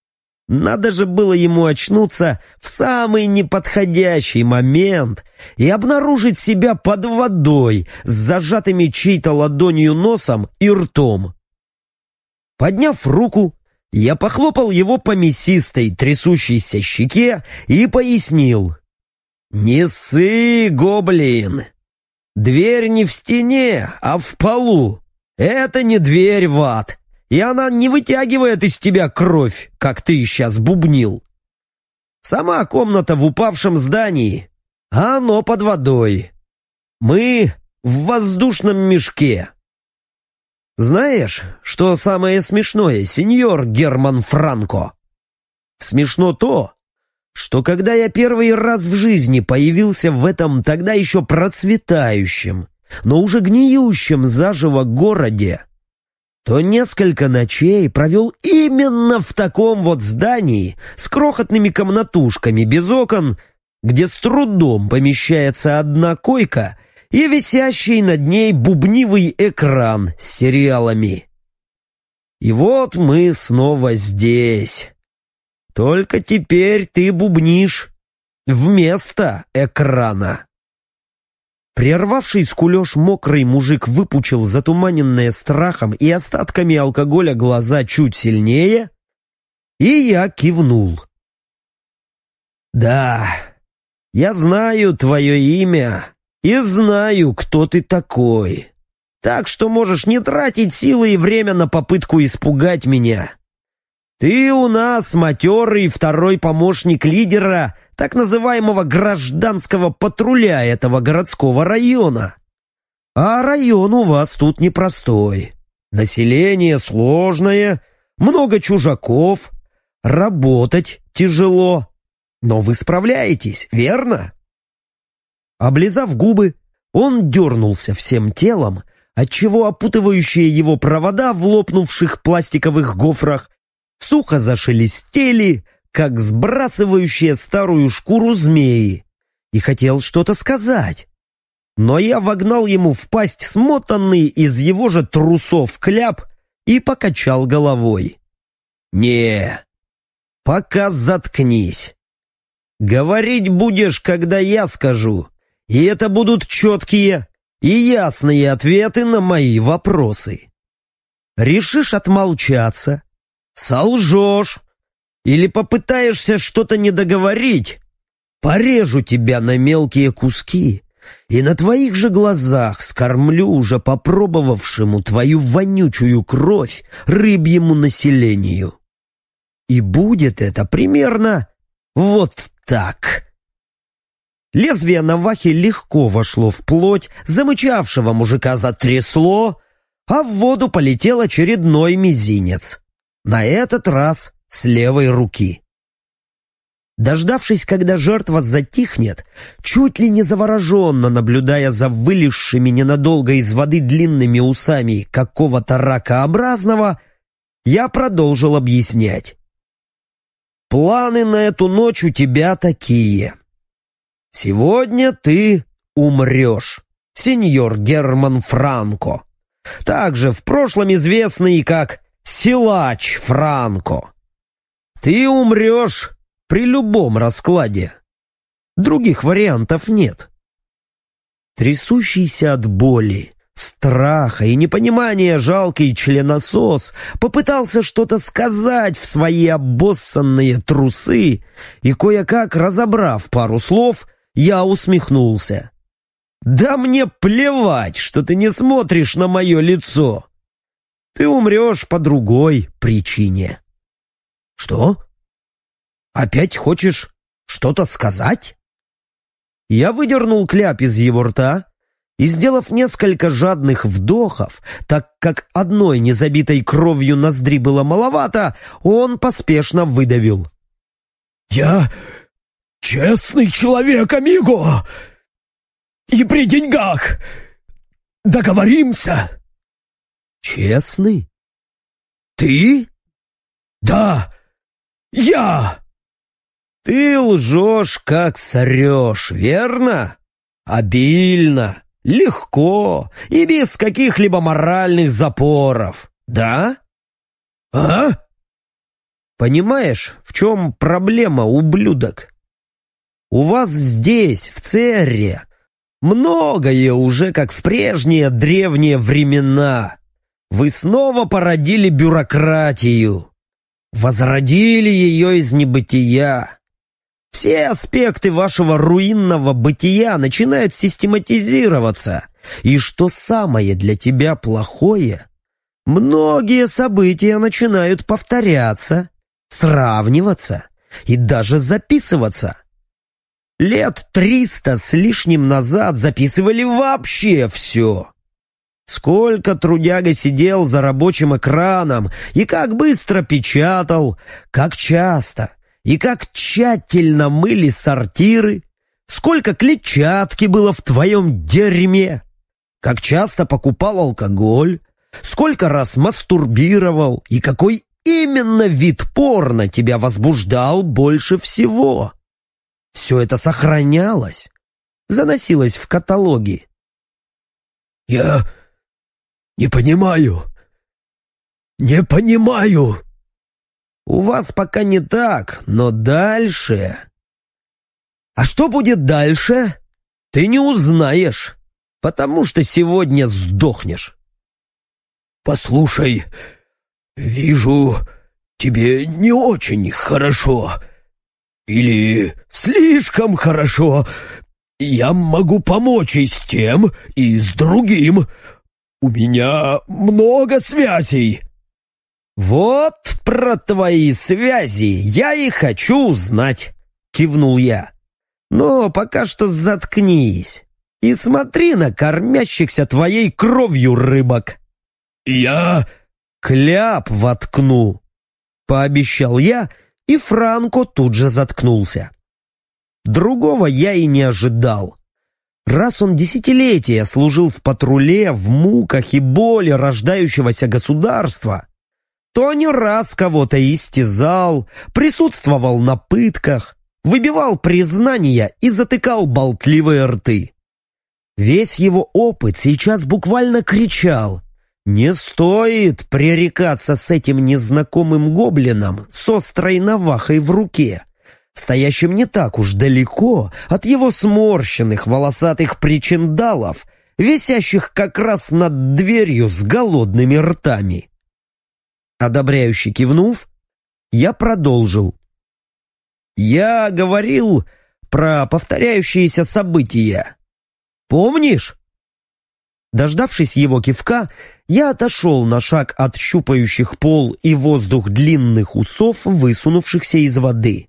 Надо же было ему очнуться в самый неподходящий момент и обнаружить себя под водой с зажатыми чьей-то ладонью носом и ртом. Подняв руку, я похлопал его по мясистой трясущейся щеке и пояснил: «Не ссы, гоблин! Дверь не в стене, а в полу. Это не дверь в ад, и она не вытягивает из тебя кровь, как ты сейчас бубнил. Сама комната в упавшем здании, а оно под водой. Мы в воздушном мешке. Знаешь, что самое смешное, сеньор Герман Франко? Смешно то, что когда я первый раз в жизни появился в этом тогда еще процветающем, но уже гниющем заживо городе, то несколько ночей провел именно в таком вот здании с крохотными комнатушками без окон, где с трудом помещается одна койка и висящий над ней бубнивый экран с сериалами. И вот мы снова здесь. Только теперь ты бубнишь вместо экрана». Прервавший скулёж мокрый мужик выпучил затуманенные страхом и остатками алкоголя глаза чуть сильнее, и я кивнул. «Да, я знаю твое имя и знаю, кто ты такой, так что можешь не тратить силы и время на попытку испугать меня. Ты у нас матерый второй помощник лидера так называемого гражданского патруля этого городского района. А район у вас тут непростой. Население сложное, много чужаков, работать тяжело. Но вы справляетесь, верно?» Облизав губы, он дернулся всем телом, отчего опутывающие его провода в лопнувших пластиковых гофрах сухо зашелестели, как сбрасывающие старую шкуру змеи, и хотел что-то сказать. Но я вогнал ему в пасть смотанный из его же трусов кляп и покачал головой. «Не, пока заткнись. Говорить будешь, когда я скажу, и это будут четкие и ясные ответы на мои вопросы. Решишь отмолчаться, солжешь или попытаешься что-то недоговорить, порежу тебя на мелкие куски и на твоих же глазах скормлю уже попробовавшему твою вонючую кровь рыбьему населению. И будет это примерно вот так». Лезвие навахи легко вошло в плоть, замычавшего мужика затрясло, а в воду полетел очередной мизинец. На этот раз с левой руки. Дождавшись, когда жертва затихнет, чуть ли не завороженно наблюдая за вылезшими ненадолго из воды длинными усами какого-то ракообразного, я продолжил объяснять. «Планы на эту ночь у тебя такие. Сегодня ты умрешь, сеньор Герман Франко, также в прошлом известный как Силач Франко. Ты умрешь при любом раскладе. Других вариантов нет». Трясущийся от боли, страха и непонимания жалкий членосос попытался что-то сказать в свои обоссанные трусы, и кое-как, разобрав пару слов, я усмехнулся. «Да мне плевать, что ты не смотришь на мое лицо. Ты умрешь по другой причине». «Что? Опять хочешь что-то сказать?» Я выдернул кляп из его рта и, сделав несколько жадных вдохов, так как одной незабитой кровью ноздри было маловато, он поспешно выдавил. «Я честный человек, амиго, и при деньгах договоримся». «Честный? Ты?» «Да, я». «Ты лжешь, как сорешь, верно? Обильно, легко и без каких-либо моральных запоров, да?» «А?» Понимаешь, в чем проблема, ублюдок? У вас здесь, в Церре, многое уже как в прежние древние времена. Вы снова породили бюрократию, возродили ее из небытия. Все аспекты вашего руинного бытия начинают систематизироваться. И что самое для тебя плохое, многие события начинают повторяться, сравниваться и даже записываться. Лет 300 с лишним назад записывали вообще все. Сколько трудяга сидел за рабочим экраном и как быстро печатал, как часто и как тщательно мыли сортиры, сколько клетчатки было в твоем дерьме, как часто покупал алкоголь, сколько раз мастурбировал и какой именно вид порно тебя возбуждал больше всего. Все это сохранялось, заносилось в каталоги. «Я не понимаю. Не понимаю». У вас пока не так, но дальше... А что будет дальше, ты не узнаешь, потому что сегодня сдохнешь. «Послушай, вижу, тебе не очень хорошо. Или слишком хорошо. Я могу помочь и с тем, и с другим. У меня много связей». «Вот про твои связи я и хочу узнать», — кивнул я. «Но пока что заткнись и смотри на кормящихся твоей кровью рыбок». «Я...» «Кляп воткну», — пообещал я, и Франко тут же заткнулся. Другого я и не ожидал. Раз он десятилетия служил в патруле, в муках и боли рождающегося государства, то не раз кого-то истязал, присутствовал на пытках, выбивал признания и затыкал болтливые рты. Весь его опыт сейчас буквально кричал: «Не стоит пререкаться с этим незнакомым гоблином с острой навахой в руке, стоящим не так уж далеко от его сморщенных волосатых причиндалов, висящих как раз над дверью с голодными ртами». Одобряюще кивнув, я продолжил. «Я говорил про повторяющиеся события. Помнишь?» Дождавшись его кивка, я отошел на шаг от щупающих пол и воздух длинных усов, высунувшихся из воды.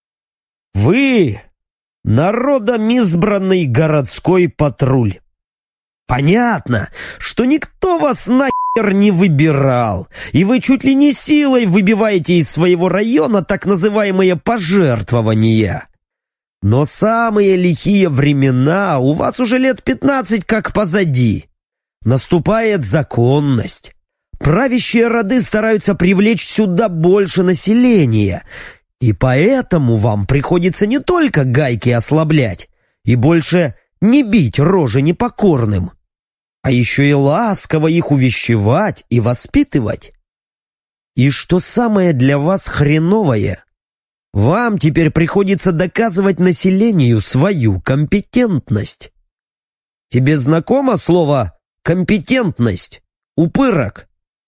«Вы — народом избранный городской патруль. Понятно, что никто вас нахер не выбирал, и вы чуть ли не силой выбиваете из своего района так называемые пожертвования. Но самые лихие времена у вас уже лет 15 как позади. Наступает законность. Правящие роды стараются привлечь сюда больше населения, и поэтому вам приходится не только гайки ослаблять и больше не бить рожи непокорным, а еще и ласково их увещевать и воспитывать. И что самое для вас хреновое, вам теперь приходится доказывать населению свою компетентность. Тебе знакомо слово «компетентность», упырок?»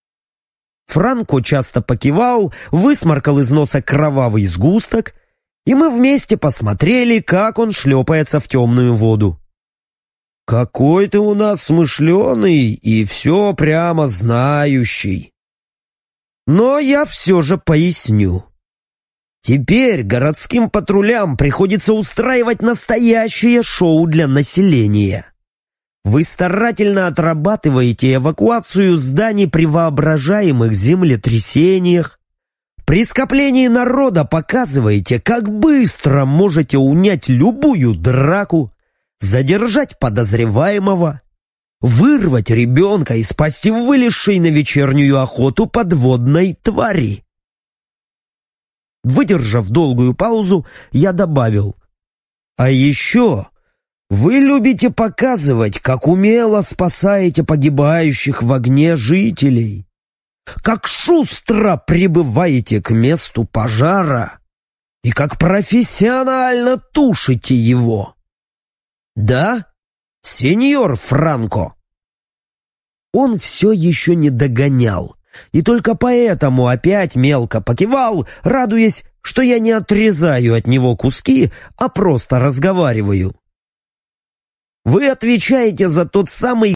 Франко часто покивал, высморкал из носа кровавый сгусток, и мы вместе посмотрели, как он шлепается в темную воду. «Какой ты у нас смышленый и все прямо знающий. Но я все же поясню. Теперь городским патрулям приходится устраивать настоящее шоу для населения. Вы старательно отрабатываете эвакуацию зданий при воображаемых землетрясениях. При скоплении народа показываете, как быстро можете унять любую драку, задержать подозреваемого, вырвать ребенка и спасти вылезшей на вечернюю охоту подводной твари. Выдержав долгую паузу, я добавил: «А еще вы любите показывать, как умело спасаете погибающих в огне жителей. как шустро прибываете к месту пожара и как профессионально тушите его. Да, сеньор Франко?» Он все еще не догонял, и только поэтому опять мелко покивал, радуясь, что я не отрезаю от него куски, а просто разговариваю. «Вы отвечаете за тот самый